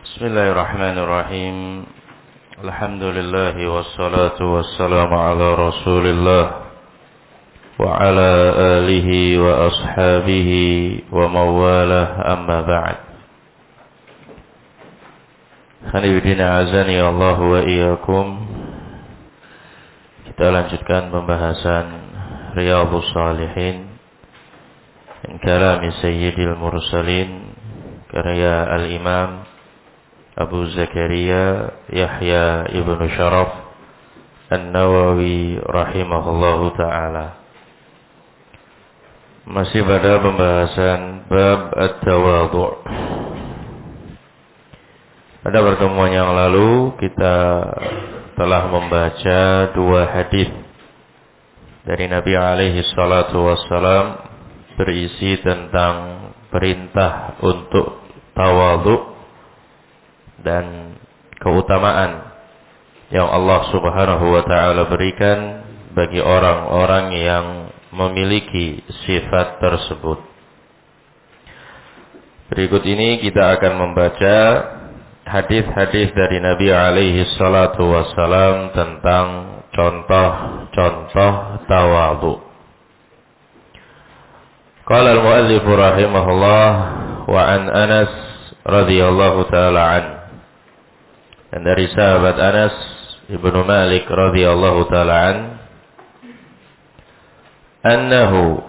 Bismillahirrahmanirrahim. Alhamdulillah wassalatu wassalamu ala Rasulillah wa ala alihi wa ashabihi wa mawalah, amma ba'd. Hanifidina azani Allah wa iyyakum. Kita lanjutkan pembahasan Riyadhus Shalihin min kalami Sayyidil Mursalin, karya Al-Imam Abu Zakaria Yahya ibnu Sharaf An-Nawawi rahimahullahu ta'ala. Masih pada pembahasan bab at-tawadhu'. Pada pertemuan yang lalu kita telah membaca dua hadis dari Nabi alaihi salatu wassalam berisi tentang perintah untuk tawadhu dan keutamaan yang Allah Subhanahu wa taala berikan bagi orang-orang yang memiliki sifat tersebut. Berikut ini kita akan membaca hadis-hadis dari Nabi alaihi salatu wassalam tentang contoh-contoh tawadhu. Qala al-muallif rahimahullah wa an Anas radhiyallahu taala anhu. Dan dari sahabat Anas ibnu Malik radhiyallahu taala annahu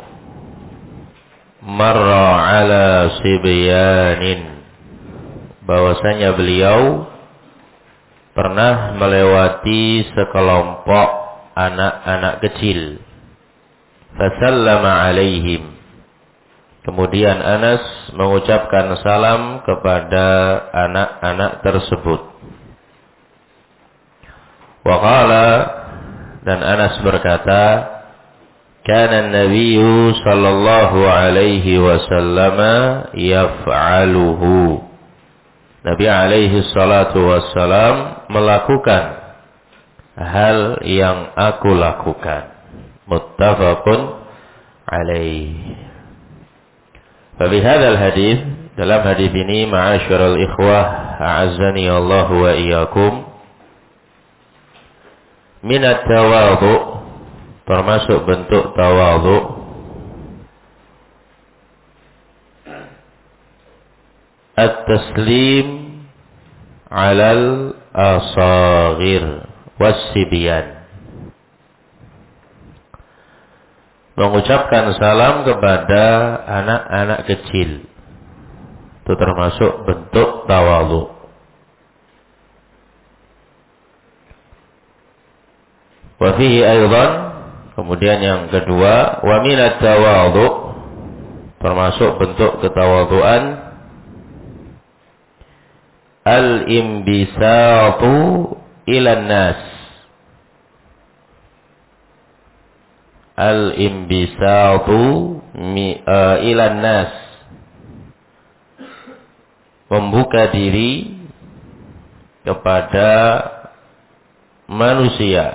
marra ala sibyanin, bahwasanya beliau pernah melewati sekelompok anak-anak kecil. Fasallama alaihim, kemudian Anas mengucapkan salam kepada anak-anak tersebut. Waqala, dan Anas berkata, kana an-nabiyyu sallallahu alaihi wasallam yaf'aluhu. Nabi alaihi salatu wassalam melakukan hal yang aku lakukan. Muttafaqun alaihi. Fa bi hadzal hadits, dalam hadis ini ma'asyiral ikhwah a'azzani Allah wa iyyakum, minat tawadhu, termasuk bentuk tawadhu, at-taslim alal asaghir was-sibyan, mengucapkan salam kepada anak-anak kecil. Itu termasuk bentuk tawadhu. Wa fihi aidan, kemudian yang kedua, wa minat tawadhu, termasuk bentuk ketawadhuan, al-imbisatu ilan nas. Al-imbisatu ilan nas, membuka diri kepada manusia,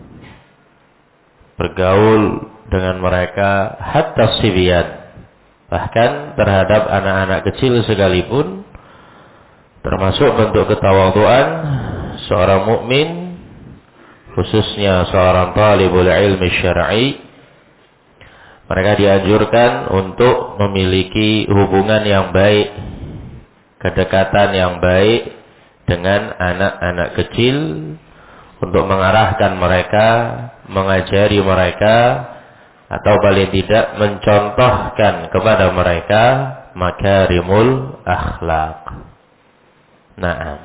bergaul dengan mereka, hatta sibyan, bahkan terhadap anak-anak kecil sekalipun, termasuk bentuk ketawadhuan seorang mukmin, khususnya seorang talibul ilmi syar'i. Mereka dianjurkan untuk memiliki hubungan yang baik, kedekatan yang baik dengan anak-anak kecil, untuk mengarahkan mereka, mengajari mereka, atau paling tidak mencontohkan kepada mereka makarimul akhlak. Naam.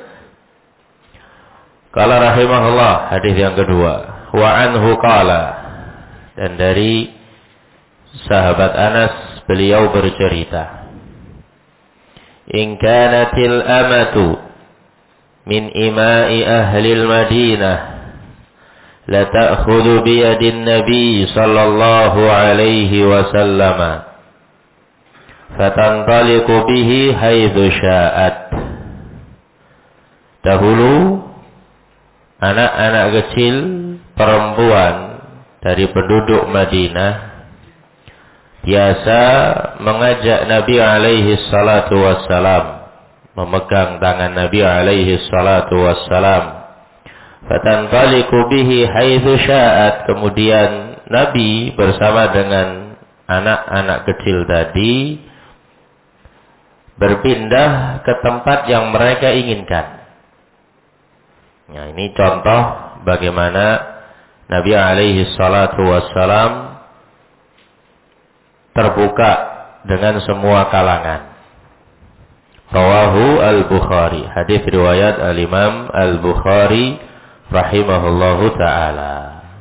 Qala rahimahullah, hadis yang kedua, wa anhu qala, dan dari sahabat Anas beliau bercerita, in kanatil amatu min ima'i ahlil Madinah la ta'khudhu bi yadin nabi sallallahu alaihi wasallam fatantaliqu bihi haitsu sya'at. Dahulu anak-anak kecil perempuan dari penduduk Madinah biasa mengajak Nabi alaihi salatu wassalam memegang tangan Nabi alaihi salatu wassalam. Fatantaliqu bihi haitsu sya'at. Kemudian Nabi bersama dengan anak-anak kecil tadi berpindah ke tempat yang mereka inginkan. Nah, ini contoh bagaimana Nabi alaihi salatu wassalam terbuka dengan semua kalangan. Rawahu al-Bukhari. Hadis riwayat al-Imam al-Bukhari rahimahullahu ta'ala.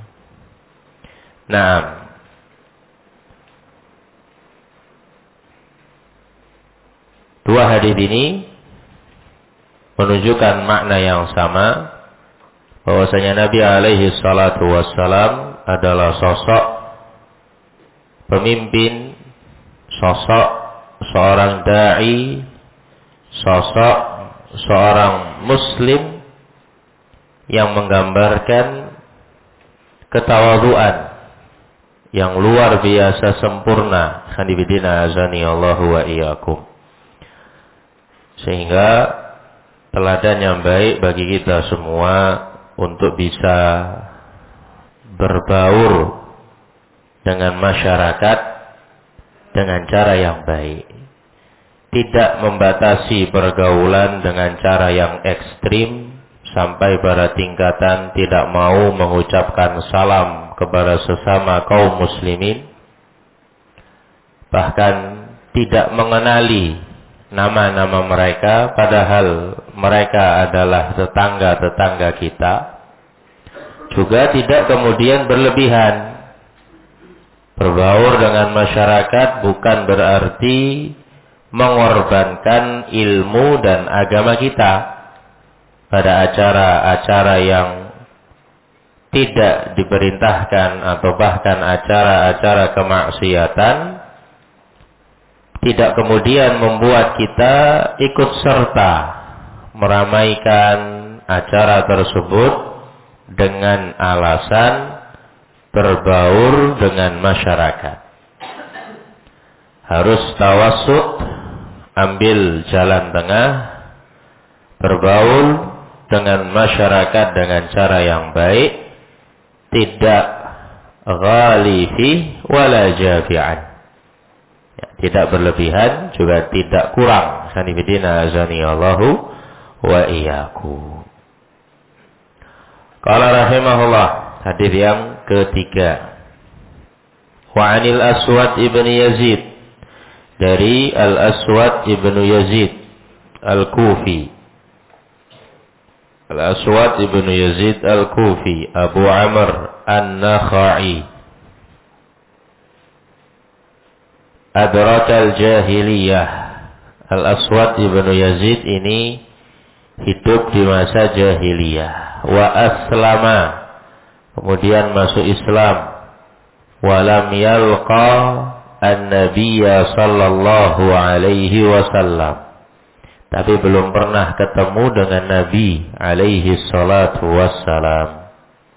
Naam. Dua hadis ini menunjukkan makna yang sama, bahwasanya Nabi alaihi salatu wassalam adalah sosok pemimpin, sosok seorang da'i, sosok seorang muslim yang menggambarkan ketawaduan yang luar biasa sempurna. Khanibidina azani Allahu wa iyyakum. Sehingga teladan yang baik bagi kita semua untuk bisa berbaur dengan masyarakat dengan cara yang baik. Tidak membatasi pergaulan dengan cara yang ekstrim sampai pada tingkatan tidak mau mengucapkan salam kepada sesama kaum muslimin, bahkan tidak mengenali nama-nama mereka padahal mereka adalah tetangga-tetangga kita. Juga tidak kemudian berlebihan. Berbaur dengan masyarakat bukan berarti mengorbankan ilmu dan agama kita pada acara-acara yang tidak diperintahkan atau bahkan acara-acara kemaksiatan. Tidak kemudian membuat kita ikut serta meramaikan acara tersebut dengan alasan berbaur dengan masyarakat. Harus tawassut, ambil jalan tengah, berbaur dengan masyarakat dengan cara yang baik, tidak ghalifi wala jafi'an. Tidak berlebihan, juga tidak kurang. Sanifidina azani Allahu wa iyyakum. Qala rahimahullah, hadis yang ketiga. Wa 'anil Aswad ibn Yazid, dari Al-Aswad ibn Yazid Al-Kufi. Al-Aswad ibn Yazid Al-Kufi, Abu Amr An-Nakhai. Adrakal jahiliyah. Al-Aswad ibn Yazid ini hidup di masa jahiliyah. Wa aslama, kemudian masuk Islam. Walam yalqa an-nabiyya sallallahu alaihi wasallam, tapi belum pernah ketemu dengan Nabi alaihi salatu wassalam.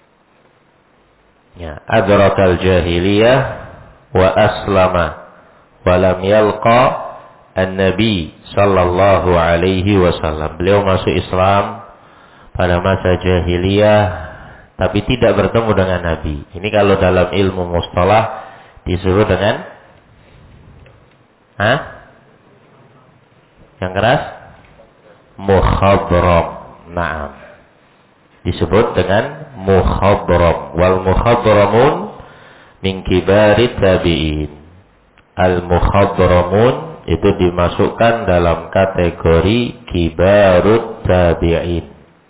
Ya, adrakal jahiliyah wa aslama walam yalqa an-nabi sallallahu alaihi wasallam. Beliau masuk Islam pada masa jahiliyah tapi tidak bertemu dengan Nabi. Ini kalau dalam ilmu mustalah disebut dengan yang keras? Mukhadram. Naam. Disebut dengan mukhadram. Wal mukhadramun min kibarit tabi'in. Al-mukhadramun itu dimasukkan dalam kategori kibarut tabi'in.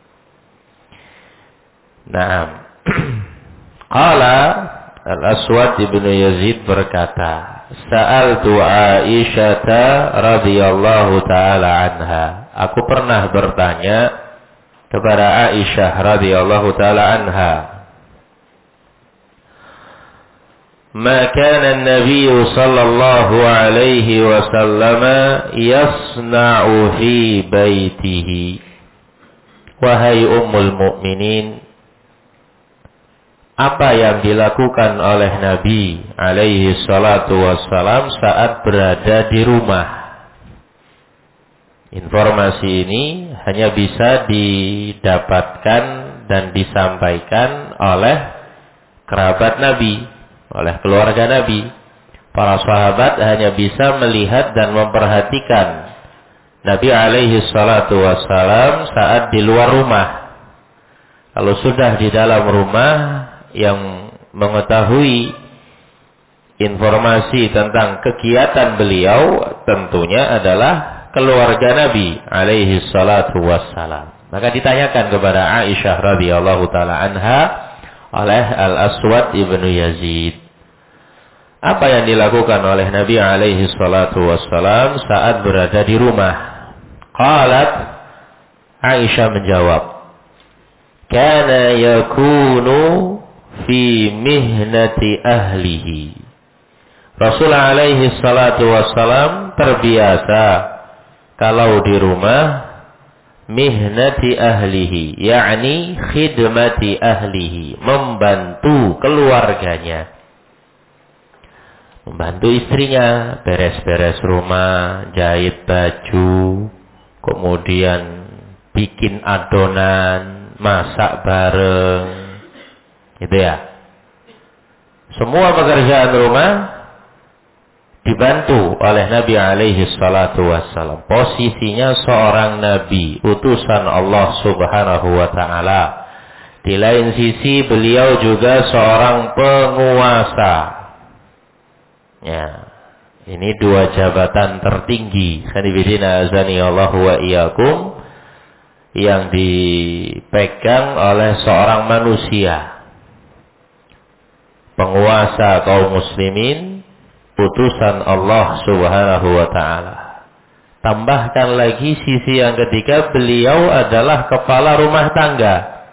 Naam. Qala Al-Aswad ibn Yazid berkata, Sa'altu Aisyah radhiyallahu ta'ala anha. Aku pernah bertanya kepada Aisyah radhiyallahu ta'ala anha. Ma kana an-nabiy sallallahu alaihi wasallam yasna'u fi baitihi. Wahai ummul mukminin, apa yang dilakukan oleh Nabi alaihi salatu wassalam saat berada di rumah? Informasi ini hanya bisa didapatkan dan disampaikan oleh kerabat Nabi, oleh keluarga Nabi. Para sahabat hanya bisa melihat dan memperhatikan Nabi alaihi salatu wassalam saat di luar rumah. Kalau sudah di dalam rumah, yang mengetahui informasi tentang kegiatan beliau tentunya adalah keluarga Nabi alaihi salatu wassalam. Maka ditanyakan kepada Aisyah radhiyallahu taala anha oleh Al-Aswad ibnu Yazid, apa yang dilakukan oleh Nabi alaihi salatu wassalam saat berada di rumah? Qalat, Aisyah menjawab, kana yakunu fi mihnati ahlihi. Rasul alaihi salatu wassalam terbiasa kalau di rumah mihnati ahlihi, yakni khidmati ahlihi, membantu keluarganya, membantu istrinya beres-beres rumah, jahit baju, kemudian bikin adonan, masak bareng, gitu ya. Semua pekerjaan rumah dibantu oleh Nabi alaihi salatu wassalam. Posisinya seorang Nabi, utusan Allah subhanahu wa ta'ala. Di lain sisi beliau juga seorang penguasa. Ya, ini dua jabatan tertinggi, khanifidina azani Allah wa iyyakum, yang dipegang oleh seorang manusia. Penguasa kaum muslimin, utusan Allah subhanahu wa ta'ala. Tambahkan lagi sisi yang ketiga, beliau adalah kepala rumah tangga.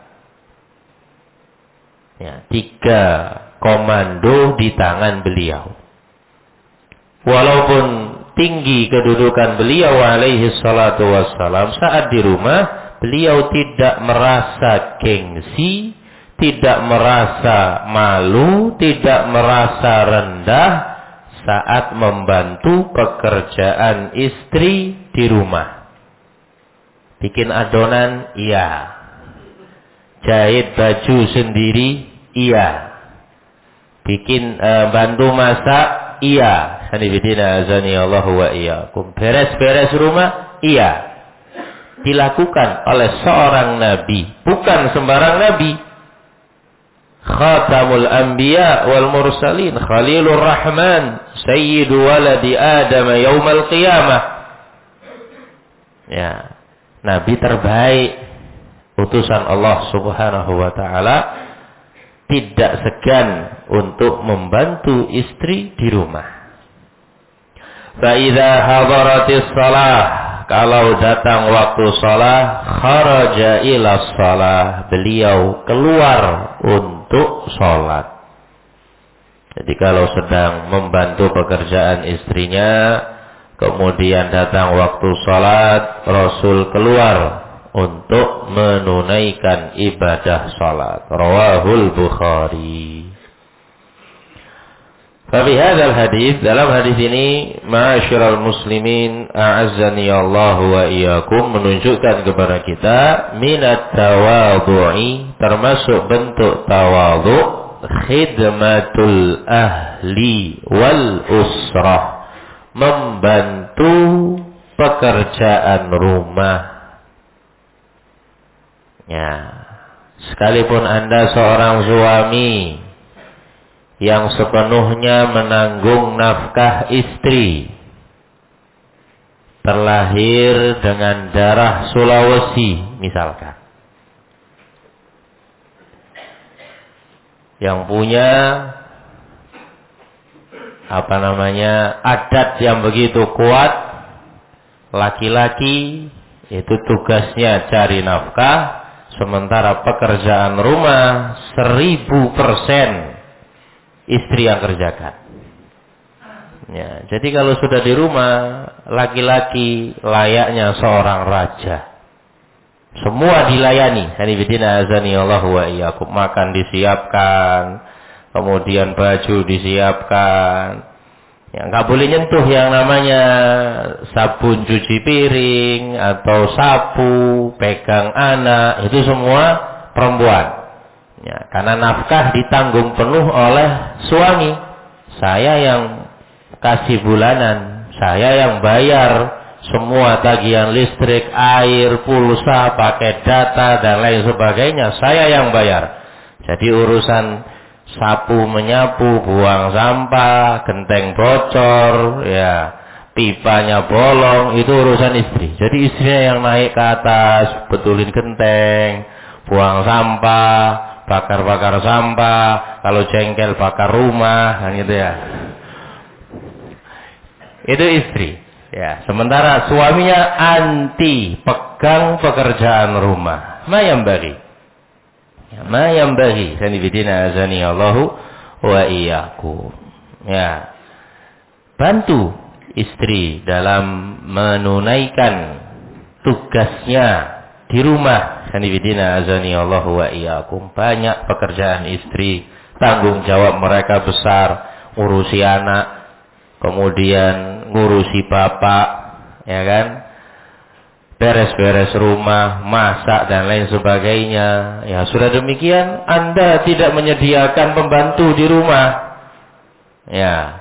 Ya, 3 komando di tangan beliau. Walaupun tinggi kedudukan beliau alaihi salatu wassalam, saat di rumah beliau tidak merasa gengsi, tidak merasa malu, tidak merasa rendah saat membantu pekerjaan istri di rumah. Bikin adonan, iya. Jahit baju sendiri, iya. Bikin bantu masak, iya. Hanifidina azani Allah wa iyyakum. Beres-beres rumah, iya. Dilakukan oleh seorang nabi, bukan sembarang nabi. Khatamul anbiya wal mursalin, Khalilur Rahman, sayyidu waladi Adam yaumal qiyamah. Ya, nabi terbaik, utusan Allah subhanahu wa ta'ala, tidak segan untuk membantu istri di rumah. Fa idza hadaratis shalah, kalau datang waktu shalah, kharaja ila shalah, beliau keluar untuk sholat. Jadi kalau sedang membantu pekerjaan istrinya, kemudian datang waktu sholat, Rasul keluar untuk menunaikan ibadah sholat. Rawahul Bukhari. Fabi hadzal hadis, dalam hadis ini, ma'asyiral muslimin, a'azzani Allah wa iyyakum, menunjukkan kepada kita minat tawadhu'i, termasuk bentuk tawadhu, khidmatul ahli wal usrah, membantu pekerjaan rumah. Ya, sekalipun Anda seorang suami yang sepenuhnya menanggung nafkah istri, terlahir dengan darah Sulawesi misalkan, yang punya adat yang begitu kuat, laki-laki itu tugasnya cari nafkah, sementara pekerjaan rumah 1000% istri yang kerjakan. Ya, jadi kalau sudah di rumah, laki-laki layaknya seorang raja. Semua dilayani. Hanifidina azani Allah wa iyyakum. Makan disiapkan, kemudian baju disiapkan, Ya, nggak boleh nyentuh yang namanya sabun cuci piring atau sapu, pegang anak, itu semua perempuan. Ya, karena nafkah ditanggung penuh oleh suami. Saya yang kasih bulanan, saya yang bayar semua tagihan listrik, air, pulsa, pakai data dan lain sebagainya. Saya yang bayar. Jadi urusan sapu menyapu, buang sampah, genteng bocor, ya pipanya bolong, itu urusan istri. Jadi istrinya yang naik ke atas, betulin genteng, buang sampah, bakar-bakar sampah, kalau jengkel bakar rumah, kan gitu ya. Itu istri. Ya, sementara suaminya anti, pegang pekerjaan rumah. Mayambagi. Mayambagi. Sanibidina azani Allahu wa iyyakum. Ya. Bantu istri dalam menunaikan tugasnya di rumah. Sanibidina azani Allahu wa iyyakum. Banyak pekerjaan istri, tanggung jawab mereka besar, ngurusi anak, kemudian ngurusi bapak, ya kan, beres-beres rumah, masak dan lain sebagainya. Ya sudah demikian, Anda tidak menyediakan pembantu di rumah. Ya,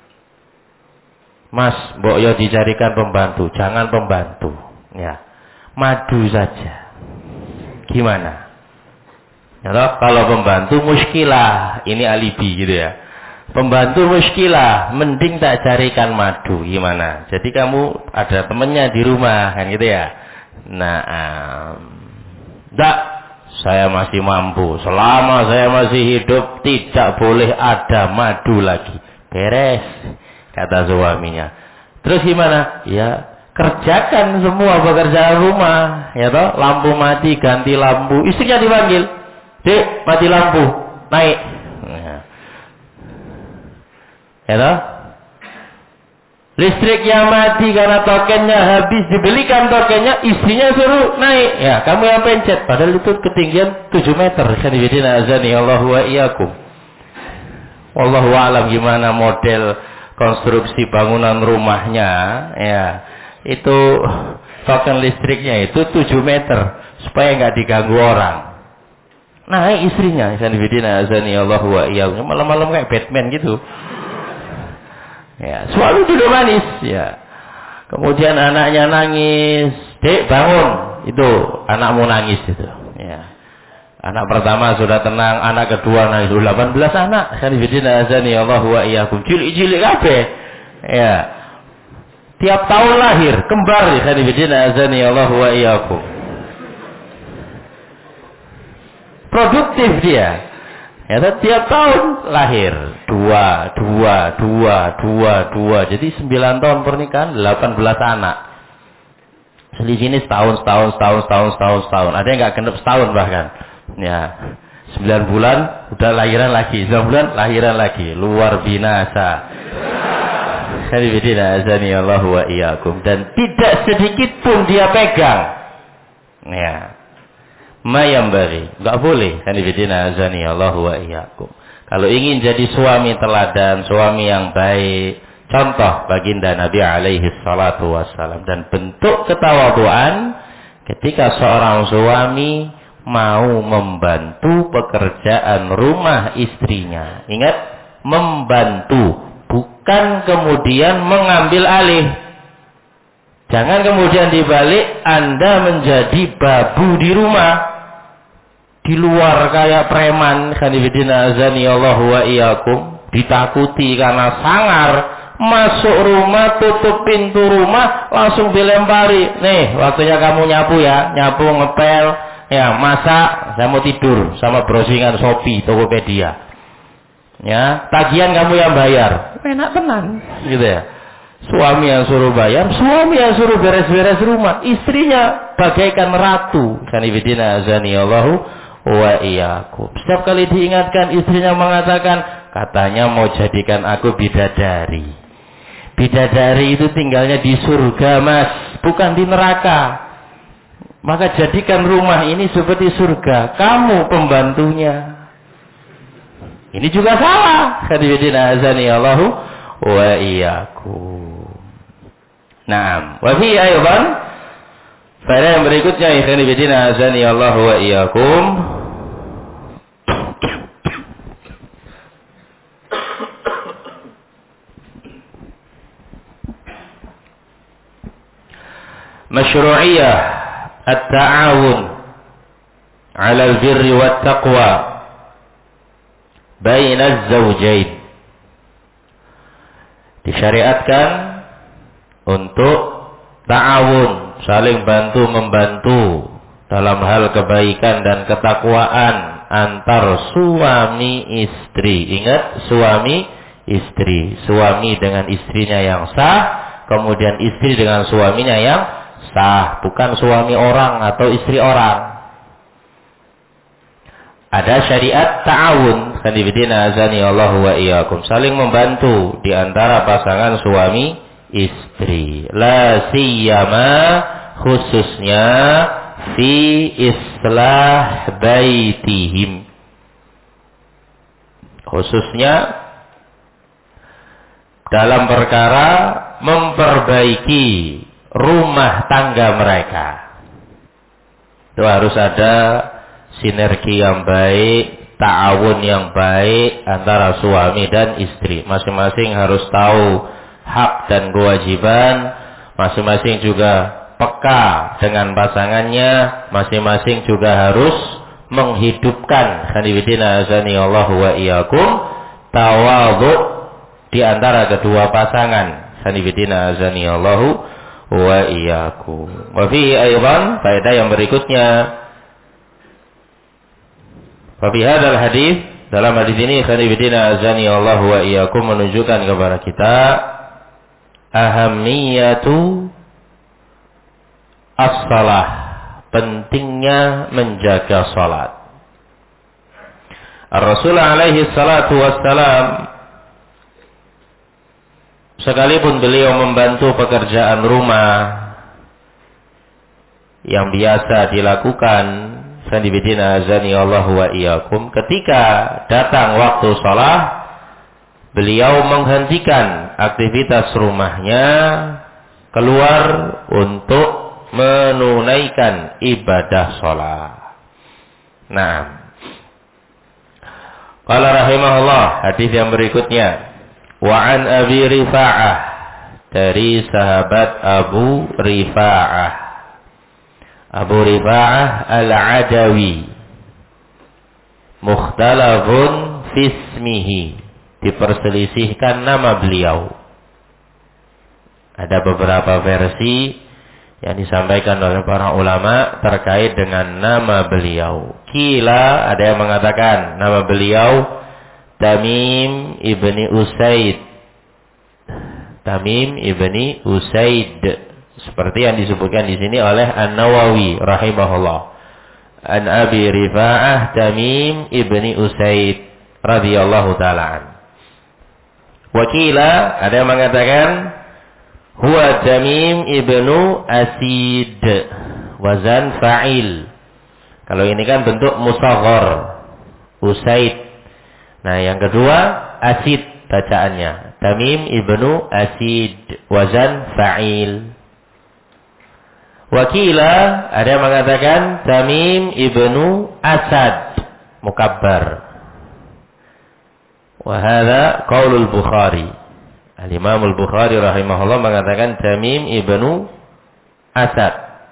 Mas, mbok yo dicarikan pembantu, jangan pembantu. Ya, madu saja. Gimana? Ya, kalau pembantu muskilah, ini alibi gitu ya. Pembantu muskilah, mending tak carikan madu, gimana? Jadi kamu ada temennya di rumah, kan gitu ya. Nah, enggak, saya masih mampu. Selama saya masih hidup, tidak boleh ada madu lagi. Beres, kata suaminya. Terus gimana? Ya, kerjakan semua pekerjaan rumah, ya toh. Lampu mati, ganti lampu. Istrinya dipanggil, Dek, mati lampu, naik. Ya toh? Listriknya mati karena tokennya habis, dibelikan tokennya, istrinya suruh naik. Ya, kamu yang pencet. Padahal itu ketinggian 7 meter. Sanibidina azani Allahu wa iyyakum. Wallahu a'lam gimana model konstruksi bangunan rumahnya. Ya, itu token listriknya itu 7 meter supaya nggak diganggu orang. Naik istrinya. Sanibidina azani Allahu wa iyyakum. Malam-malam kayak Batman gitu. Ya, suami duduk manis, ya. Kemudian anaknya nangis, Dek bangun, itu anakmu nangis itu, ya. Anak pertama sudah tenang, anak kedua nangis, 18 anak, sanibidina azani Allahu wa iyyakum, cilik-cilik kabeh, ya. Tiap tahun lahir, kembar, sanibidina azani Allahu wa iyyakum. Produktif dia. Ya, tiap tahun lahir 2. Jadi 9 tahun pernikahan, 18 anak. Selisih setahun. Ada yang nggak genep setahun bahkan. Ya, 9 bulan udah lahiran lagi, 9 bulan lahiran lagi. Luar binasa. Sanibidina azani Allahu wa iyyakum. Dan tidak sedikit pun dia pegang. Ya. Mayambari, enggak boleh. Sanibidina azani Allahu wa iyyakum. Kalau ingin jadi suami teladan, suami yang baik, contoh baginda Nabi alaihi salatu wassalam, dan bentuk ketawaduan ketika seorang suami mau membantu pekerjaan rumah istrinya. Ingat, membantu, bukan kemudian mengambil alih. Jangan kemudian dibalik Anda menjadi babu di rumah, di luar kayak preman. Sanibidina azani Allahu wa iyyakum. Ditakuti karena sangar, masuk rumah, tutup pintu rumah, langsung dilempari. Nih, waktunya kamu nyapu ya, nyapu, ngepel, ya, masak, saya mau tidur sama browsingan Shopee, Tokopedia. Ya, tagihan kamu yang bayar. Enak tenan, gitu ya. Suami yang suruh bayar, suami yang suruh beres-beres rumah, istrinya bagaikan ratu. Sanibidina azani Allahu wa iyyakum. Setiap kali diingatkan, istrinya mengatakan, katanya mau jadikan aku bidadari. Bidadari itu tinggalnya di surga, Mas, bukan di neraka. Maka jadikan rumah ini seperti surga, kamu pembantunya. Ini juga salah. Sanibidina azani Allahu wa iyyakum. Naam. Wa fi aydan faedah yang berikutnya ikhwan fillah azani Allah wa iyyakum. Masyru'iyah at-ta'awun 'ala al-birri wat-taqwa baina az-zawjain. Disyariatkan untuk ta'awun, saling bantu-membantu dalam hal kebaikan dan ketakwaan antar suami istri. Ingat, suami istri. Suami dengan istrinya yang sah, kemudian istri dengan suaminya yang sah, bukan suami orang atau istri orang. Ada syariat ta'awun, kanibidina azani Allah wa iyyakum, saling membantu di antara pasangan suami istri. La siyama, khususnya fi islah baitihim, khususnya dalam perkara memperbaiki rumah tangga mereka. Itu harus ada sinergi yang baik, ta'awun yang baik antara suami dan istri. Masing-masing harus tahu hak dan kewajiban, masing-masing juga peka dengan pasangannya, masing-masing juga harus menghidupkan kanibidina azani Allah wa iyyakum tawadhu di antara kedua pasangan. Kanibidina azani Allah wa iyyakum. Wa fi aydan faedah yang berikutnya, fa fi hadzal hadis, dalam hadis ini kanibidina azani Allah wa iyyakum menunjukkan kepada kita ahamiyatu as-salah, pentingnya menjaga salat. Rasul alaihi salatu wassalam, sekalipun beliau membantu pekerjaan rumah yang biasa dilakukan, sanibidina azani Allah wa iyyakum, ketika datang waktu salat, beliau menghentikan aktivitas rumahnya, keluar untuk menunaikan ibadah salat. Nah, qala rahimahullah, hadis yang berikutnya, wa an Abi Rifa'ah, dari sahabat Abu Rifa'ah. Abu Rifa'ah al-Adawi, mukhtalafun fismihi, diperselisihkan nama beliau. Ada beberapa versi yang disampaikan oleh para ulama terkait dengan nama beliau. Kila, ada yang mengatakan nama beliau Tamim ibni Usaid. Tamim ibni Usaid, seperti yang disebutkan di sini oleh An-Nawawi rahimahullah. An Abi Rifa'ah Tamim ibni Usaid radhiyallahu ta'ala an. Wakila, ada yang mengatakan huwa Tamim ibnu Asid, wazan fa'il. Kalau ini kan bentuk musaghar, Usaid. Nah, yang kedua Asid bacaannya, Tamim ibnu Asid, wazan fa'il. Wakila, ada yang mengatakan Tamim ibnu Asad, mukabbar. Wa hadza qaulul Bukhari. Al-Imam Al-Bukhari rahimahullah mengatakan Tamim ibnu Asad.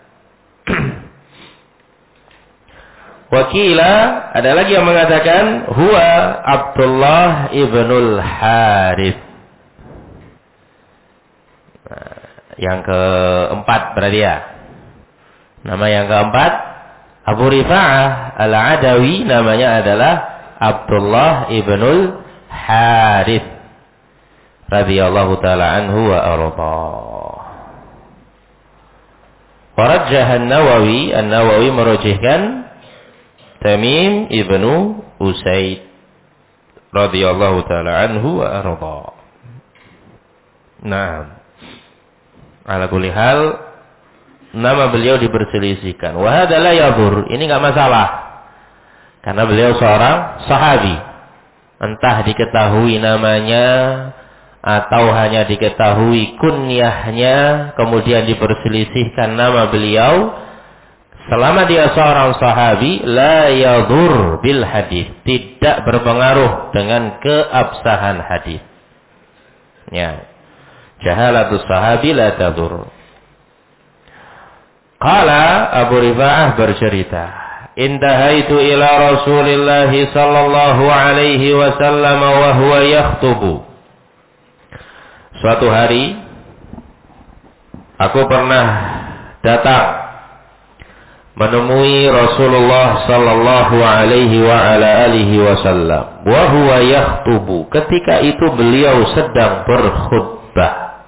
Wakila, ada lagi yang mengatakan huwa Abdullah ibnul Harith. Nah, yang keempat berarti ya. Nama yang keempat, Abu Rifa'ah al-Adawi, namanya adalah Abdullah ibnul Harith radhiyallahu ta'ala anhu wa arḍah. Warajjah An-Nawawi, An-Nawawi merujihkan Tamim ibnu Usaid radhiyallahu ta'ala anhu wa arḍah. Nah, ala kulli hal, nama beliau diperselisihkan. Wa hadza la yadur, ini enggak masalah. Karena beliau seorang sahabi. Entah diketahui namanya atau hanya diketahui kunyahnya, kemudian diperselisihkan nama beliau, selama dia seorang sahabi, la yadur bil hadis, tidak berpengaruh dengan keabsahan hadis. Ya, jahalatus sahabi la tadur. Qala Abu Rifa'ah bercerita, intahaitu ila Rasulillah sallallahu alaihi wasallam wa huwa yakhutubu. Suatu hari aku pernah datang menemui Rasulullah sallallahu alaihi wa ala alihi wasallam wa huwa yakhutubu, ketika itu beliau sedang berkhutbah.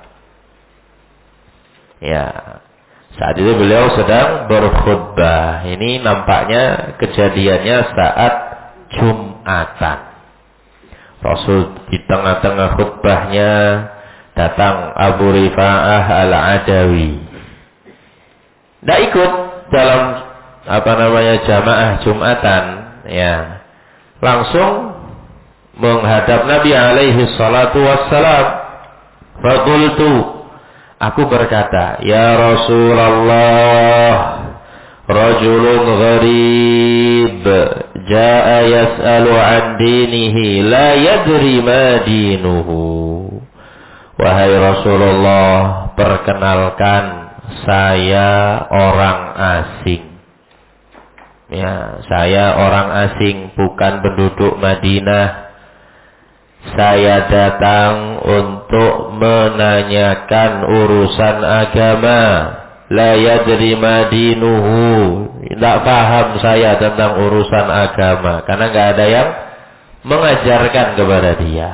Ya, saat itu beliau sedang berkhutbah. Ini nampaknya kejadiannya saat Jumatan. Rasul di tengah-tengah khutbahnya datang Abu Rifa'ah Al-Adawi. Tidak ikut dalam jamaah Jumatan, ya. Langsung menghadap Nabi alaihi salatu wassalam. Faqultu, aku berkata, ya Rasulullah, rajulun gharib jaa yas'alu an dinihi la yadri ma dinuhu. Wahai Rasulullah, perkenalkan, saya orang asing. Ya, saya orang asing, bukan penduduk Madinah. Saya datang untuk menanyakan urusan agama. La yadri ma dinuhu. Tidak paham saya tentang urusan agama, karena nggak ada yang mengajarkan kepada dia.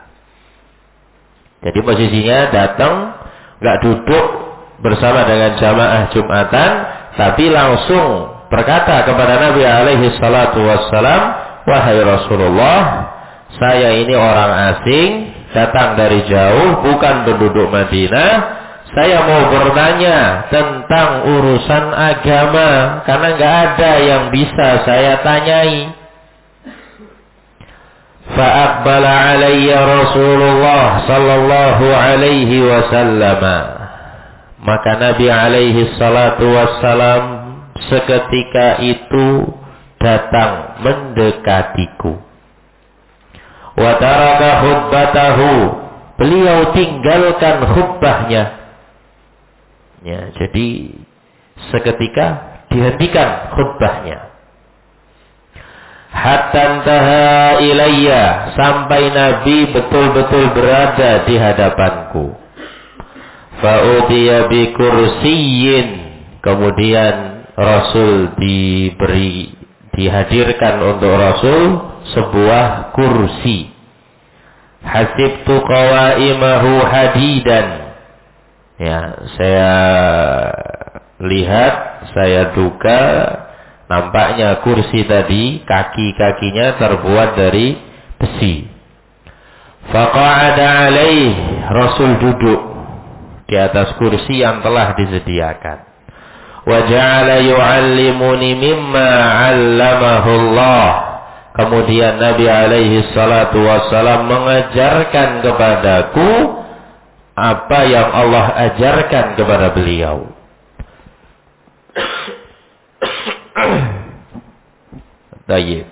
Jadi posisinya datang, nggak duduk bersama dengan jamaah Jumatan, tapi langsung berkata kepada Nabi alaihi salatu wassalam, wahai Rasulullah, saya ini orang asing, datang dari jauh, bukan penduduk Madinah. Saya mau bertanya tentang urusan agama, karena nggak ada yang bisa saya tanyai. Fa'aqbala alayya Rasulullah sallallahu alaihi wasallam. Maka Nabi alaihi salatu wassalam seketika itu datang mendekatiku. Wa taraka khutbatahu, beliau tinggalkan khutbahnya. Ya, jadi seketika dihentikan khutbahnya. Hatta taha ilayya, sampai Nabi betul-betul berada di hadapanku. Fa'udiya bi kursiyyin, kemudian Rasul dihadirkan untuk Rasul sebuah kursi. Hasibtu qawaimahu hadidan. Ya, saya lihat, saya duga nampaknya kursi tadi kaki-kakinya terbuat dari besi. Faqa'ada alaih, Rasul duduk di atas kursi yang telah disediakan. Wa ja'ala yu'allimuni mimma 'allamahu Allah. Kemudian Nabi alaihi salatu wassalam mengajarkan kepadaku apa yang Allah ajarkan kepada beliau. Baik.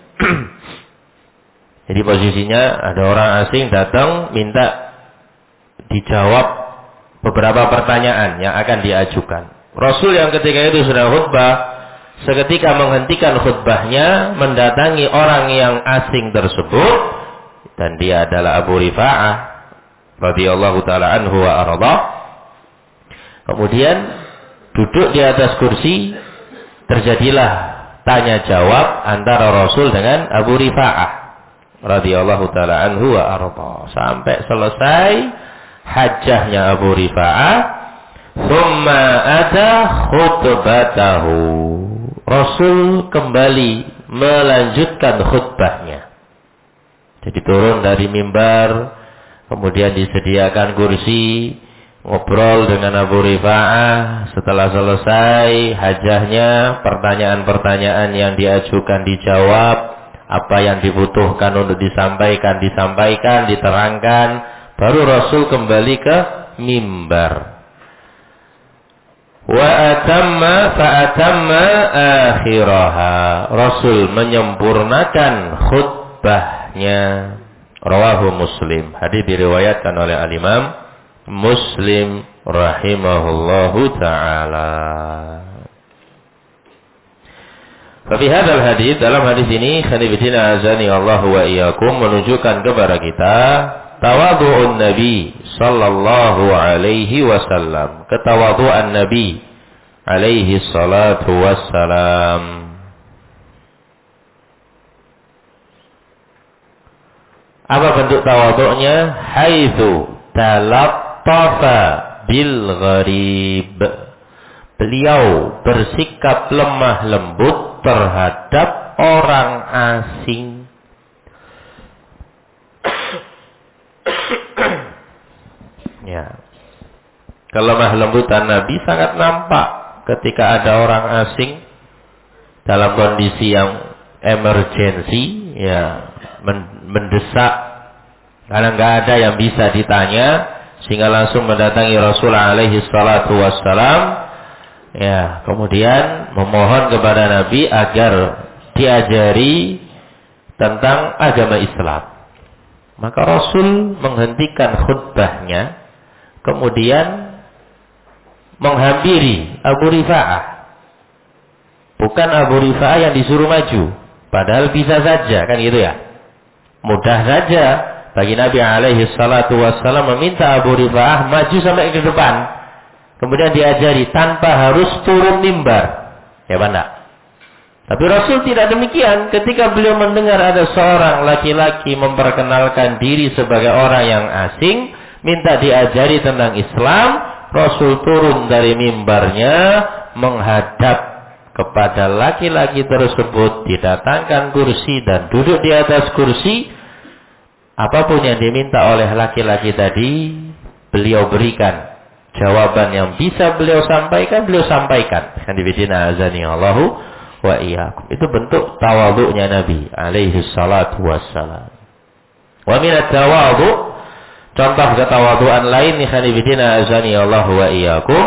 Jadi posisinya ada orang asing datang minta dijawab beberapa pertanyaan yang akan diajukan. Rasul yang ketika itu sedang khutbah, seketika menghentikan khutbahnya, mendatangi orang yang asing tersebut, dan dia adalah Abu Rifa'ah radhiyallahu taala anhu wa arda. Kemudian duduk di atas kursi, terjadilah tanya jawab antara Rasul dengan Abu Rifa'ah radhiyallahu taala anhu wa arda, sampai selesai hajjahnya Abu Rifa'ah. Thumma ata khutbatahu, Rasul kembali melanjutkan khutbahnya. Jadi turun dari mimbar, kemudian disediakan kursi, ngobrol dengan Abu Rifa'ah. Setelah selesai hajahnya, pertanyaan-pertanyaan yang diajukan dijawab, apa yang dibutuhkan untuk disampaikan, diterangkan, Baru Rasul kembali ke mimbar. Wa atamma akhiraha. Rasul menyempurnakan khutbahnya. Rawahu Muslim. Hadis diriwayatkan oleh al-Imam Muslim rahimahullahu taala. Tapi hadal hadis, dalam hadis ini khanifidina azani Allah wa iyyakum, menunjukkan kepada kita tawadhu'un Nabi sallallahu alaihi wasallam, ketawadhu'an Nabi alaihi salatu wassalam. Apa bentuk tawadhu'nya? Haitsu talattafa bil gharib. Beliau bersikap lemah lembut terhadap orang asing. Ya. Kelemah lembutan Nabi sangat nampak ketika ada orang asing dalam kondisi yang emergency, ya, mendesak, karena nggak ada yang bisa ditanya, sehingga langsung mendatangi Rasulullah alaihi salatu wassalam. Ya, kemudian memohon kepada Nabi agar diajari tentang agama Islam. Maka Rasul menghentikan khutbahnya, kemudian menghampiri Abu Rifa'ah. Bukan Abu Rifa'ah yang disuruh maju, padahal bisa saja, kan gitu ya. Mudah saja bagi Nabi alaihi salatu wassalam meminta Abu Rifa'ah maju sampai ke depan. Kemudian diajari tanpa harus turun mimbar. Ya benar. Tapi Rasul tidak demikian. Ketika beliau mendengar ada seorang laki-laki memperkenalkan diri sebagai orang yang asing, minta diajari tentang Islam, Rasul turun dari mimbarnya, menghadap kepada laki-laki tersebut, didatangkan kursi dan duduk di atas kursi. Apapun yang diminta oleh laki-laki tadi, beliau berikan. Jawaban yang bisa beliau sampaikan, beliau sampaikan. Khanifidina azani Allahu wa iyyakum. Itu bentuk tawadhu'nya Nabi alaihi salatu wassalam. Wa minat tawadhu', contoh ketawadhu'an lain nih khanifidina azani Allahu wa iyyakum,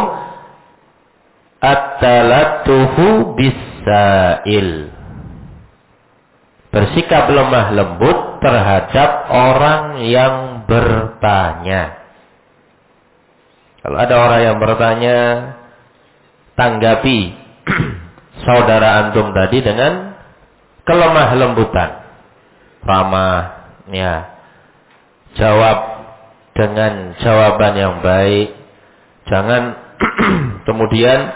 at-talattufu bis-sa'il. Bersikap lemah lembut terhadap orang yang bertanya. Kalau ada orang yang bertanya, tanggapi saudara antum tadi dengan kelemah lembutan, ramah, ya, jawab dengan jawaban yang baik. Jangan kemudian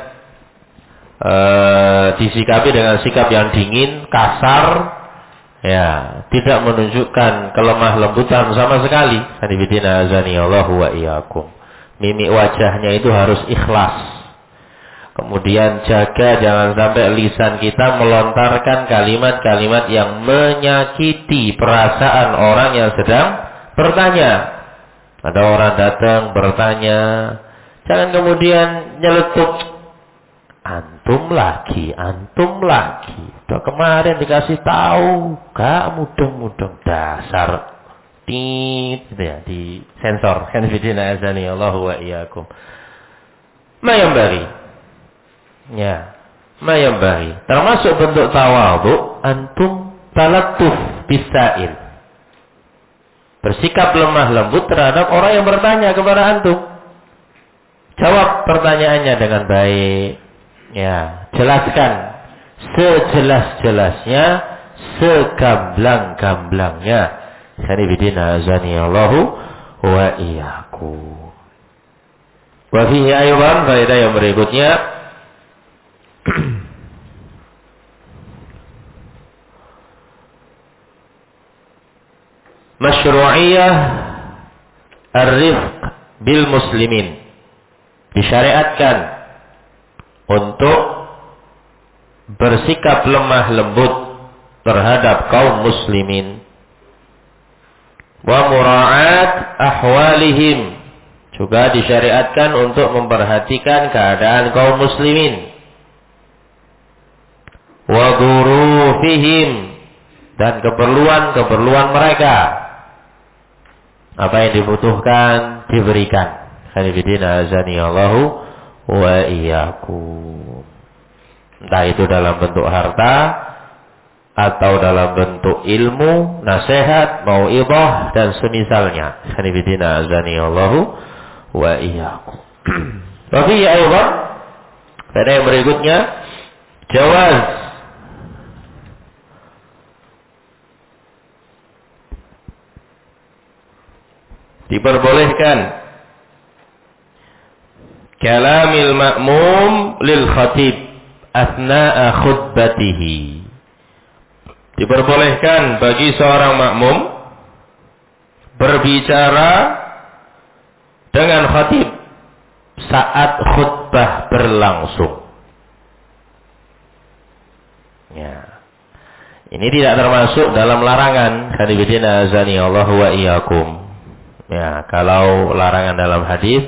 disikapi dengan sikap yang dingin, kasar, ya, tidak menunjukkan kelemah lembutan sama sekali. Hanifidina azani Allahu wa iyyakum. Mimik wajahnya itu harus ikhlas. Kemudian jaga jangan sampai lisan kita melontarkan kalimat-kalimat yang menyakiti perasaan orang yang sedang bertanya. Ada orang datang bertanya, jangan kemudian nyeletuk, antum lagi. Udah kemarin dikasih tahu, gak mudeng-mudeng, dasar. Gitu ya, di sensor. Khanifidina azani Allahu wa iyyakum. Mayambari. Ya, mayambari. Termasuk bentuk tawadhu, antum talattuf bisail. Bersikap lemah lembut terhadap orang yang bertanya kepada antum. Jawab pertanyaannya dengan baik. Ya, jelaskan sejelas-jelasnya, segamblang-gamblangnya. Khanifidina azani Allahu wa iyyakum. Wa fihi aywan, faedah yang berikutnya, masyru'iyah ar-rifq bil muslimin. Disyariatkan untuk bersikap lemah lembut terhadap kaum muslimin. Wa mura'at ahwalihim, juga disyariatkan untuk memperhatikan keadaan kaum muslimin. Wa dhurufihim, dan keperluan-keperluan mereka. Apa yang dibutuhkan diberikan. Khanifidina azani Allahu wa iyyakum. Entah itu dalam bentuk harta atau dalam bentuk ilmu, nasihat, mau'izah dan semisalnya. Khanifidina azani Allahu wa iyyakum. Tapi ya Allah, pada yang berikutnya jawaz diperbolehkan kalamil ma'mum lil khatib asna'a khutbatihi. Diperbolehkan bagi seorang makmum berbicara dengan khatib saat khutbah berlangsung. Ya. Ini tidak termasuk dalam larangan. Hadibidina azani Allah wa iyyakum. Ya, kalau larangan dalam hadis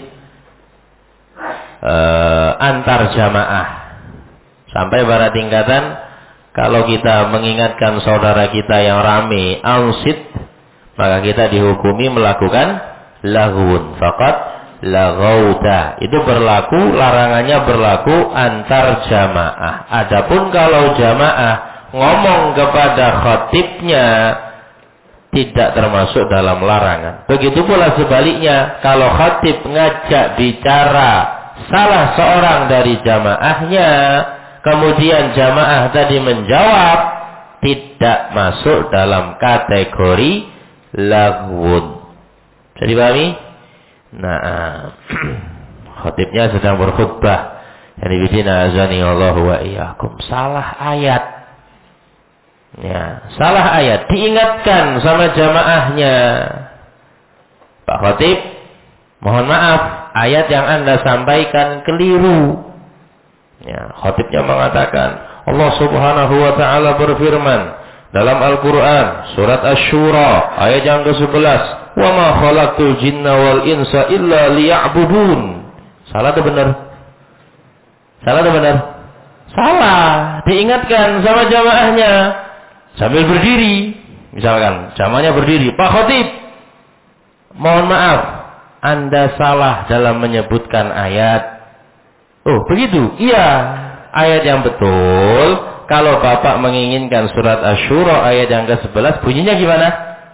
antar jamaah sampai pada tingkatan kalau kita mengingatkan saudara kita yang rame ansit, maka kita dihukumi melakukan laghun faqat laghauta. Itu berlaku, larangannya berlaku antar jamaah. Adapun kalau jamaah ngomong kepada khatibnya tidak termasuk dalam larangan. Begitu pula sebaliknya, kalau khatib ngajak bicara salah seorang dari jamaahnya, kemudian jamaah tadi menjawab, tidak masuk dalam kategori laghun. Bisa dipahami? Nah, khatibnya sedang berkhutbah. Jadi bidina azani Allah wa iyyakum. Salah ayat. Ya, salah ayat. Diingatkan sama jamaahnya. Pak Khatib, mohon maaf, ayat yang Anda sampaikan keliru. Ya, khatibnya mengatakan, Allah Subhanahu wa taala berfirman dalam Al-Qur'an surat Asy-Syura ayat yang ke-11, "Wa ma khalaqtul jinna wal insa illa liya'budun." Salah atau benar? Salah atau benar? Salah. Diingatkan sama jamaahnya sambil berdiri. Misalkan jamaahnya berdiri, "Pak Khatib, mohon maaf, Anda salah dalam menyebutkan ayat." Oh, begitu? Iya, ayat yang betul. Kalau Bapak menginginkan surat Asy-Syura ayat yang ke-11, bunyinya gimana?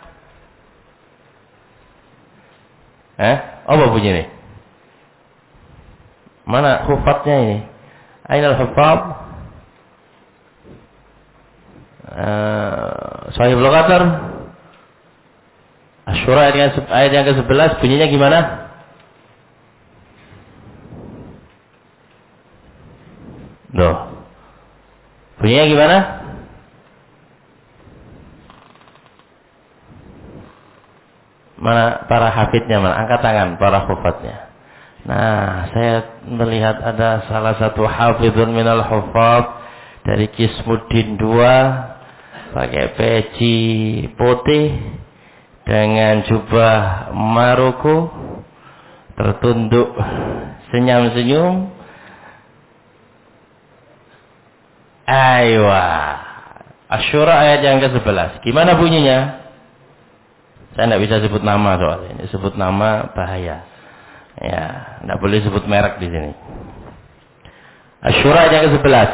Apa bunyinya? Mana hufatnya ini? Ainal hufad? Sahihul Qatar. Asy-Syura ayat yang ke-11 bunyinya gimana? Loh. Bunyinya gimana? Mana para hafidnya, mana? Angkat tangan para hufatnya. Nah, saya melihat ada salah satu hafidun minal hufad dari Kismuddin 2 pakai peci putih dengan jubah Maroko, tertunduk senyum-senyum. Aywa. Asy-Syura ayat yang ke-11. Gimana bunyinya? Saya tidak bisa sebut nama soalnya. Ini sebut nama bahaya. Ya, tidak boleh sebut merek di sini. Asy-Syura ayat yang ke-11.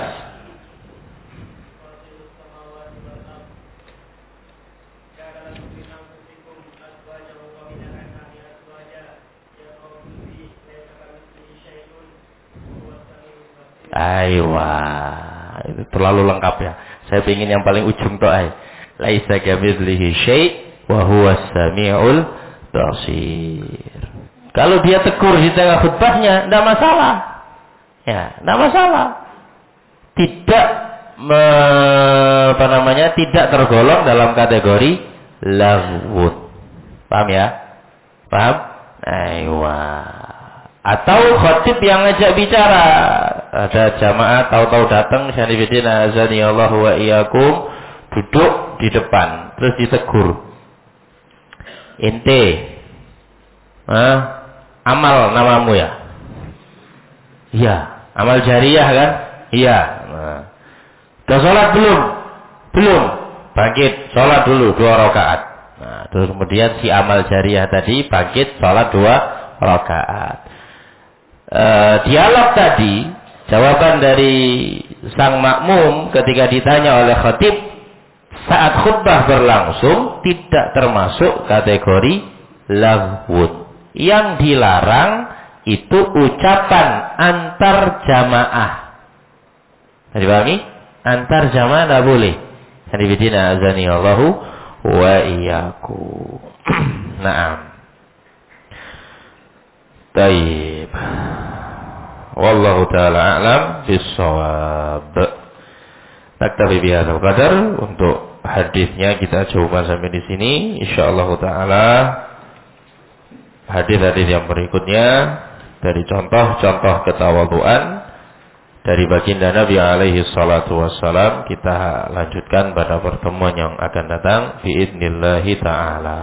Aywa. Itu terlalu lengkap ya. Saya ingin yang paling ujung doa. Laisa kamitslihi syai' wa huwas samiul basir. Kalau dia tegur di tengah khutbahnya, tidak masalah. Ya, tidak masalah. Tidak tidak tergolong dalam kategori laghun. Paham ya? Paham? Aywa. Atau khatib yang ngajak bicara, ada jamaah tahu-tahu datang, syarifidina azani Allah wa iyyakum, duduk di depan, terus ditegur. Ente, amal namamu ya? Iya. Amal jariyah kan? Iya. Udah sholat belum? Belum. Bangkit, sholat dulu 2 rakaat. Nah, terus kemudian si amal jariah tadi bangkit sholat 2 rakaat. Dialog tadi, jawaban dari sang makmum ketika ditanya oleh khatib saat khutbah berlangsung tidak termasuk kategori laghwun. Yang dilarang itu ucapan antar jamaah. Tadi dipahami? Antar jamaah tidak boleh. Hadibidina azani Allahu wa iyyakum. Naam. Baik. Wallahu taala a'lam bis-shawab. Naktafi bihadzal qadar. Untuk hadisnya kita coba sampai di sini. Insyaallah taala hadis-hadis yang berikutnya dari contoh-contoh ketawadhuan dari baginda Nabi alaihi salatu wassalam kita lanjutkan pada pertemuan yang akan datang biidnillahi ta'ala.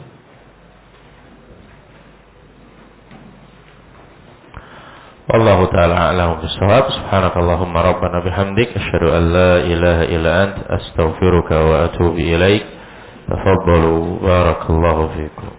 Wallahu ta'ala a'lamu bis-shawab. Subhanakallahumma rabbana bihamdik asyhadu an la ilaha illa ant astaghfiruka wa atubu ilaik. Tafaddalu barakallahu fikum.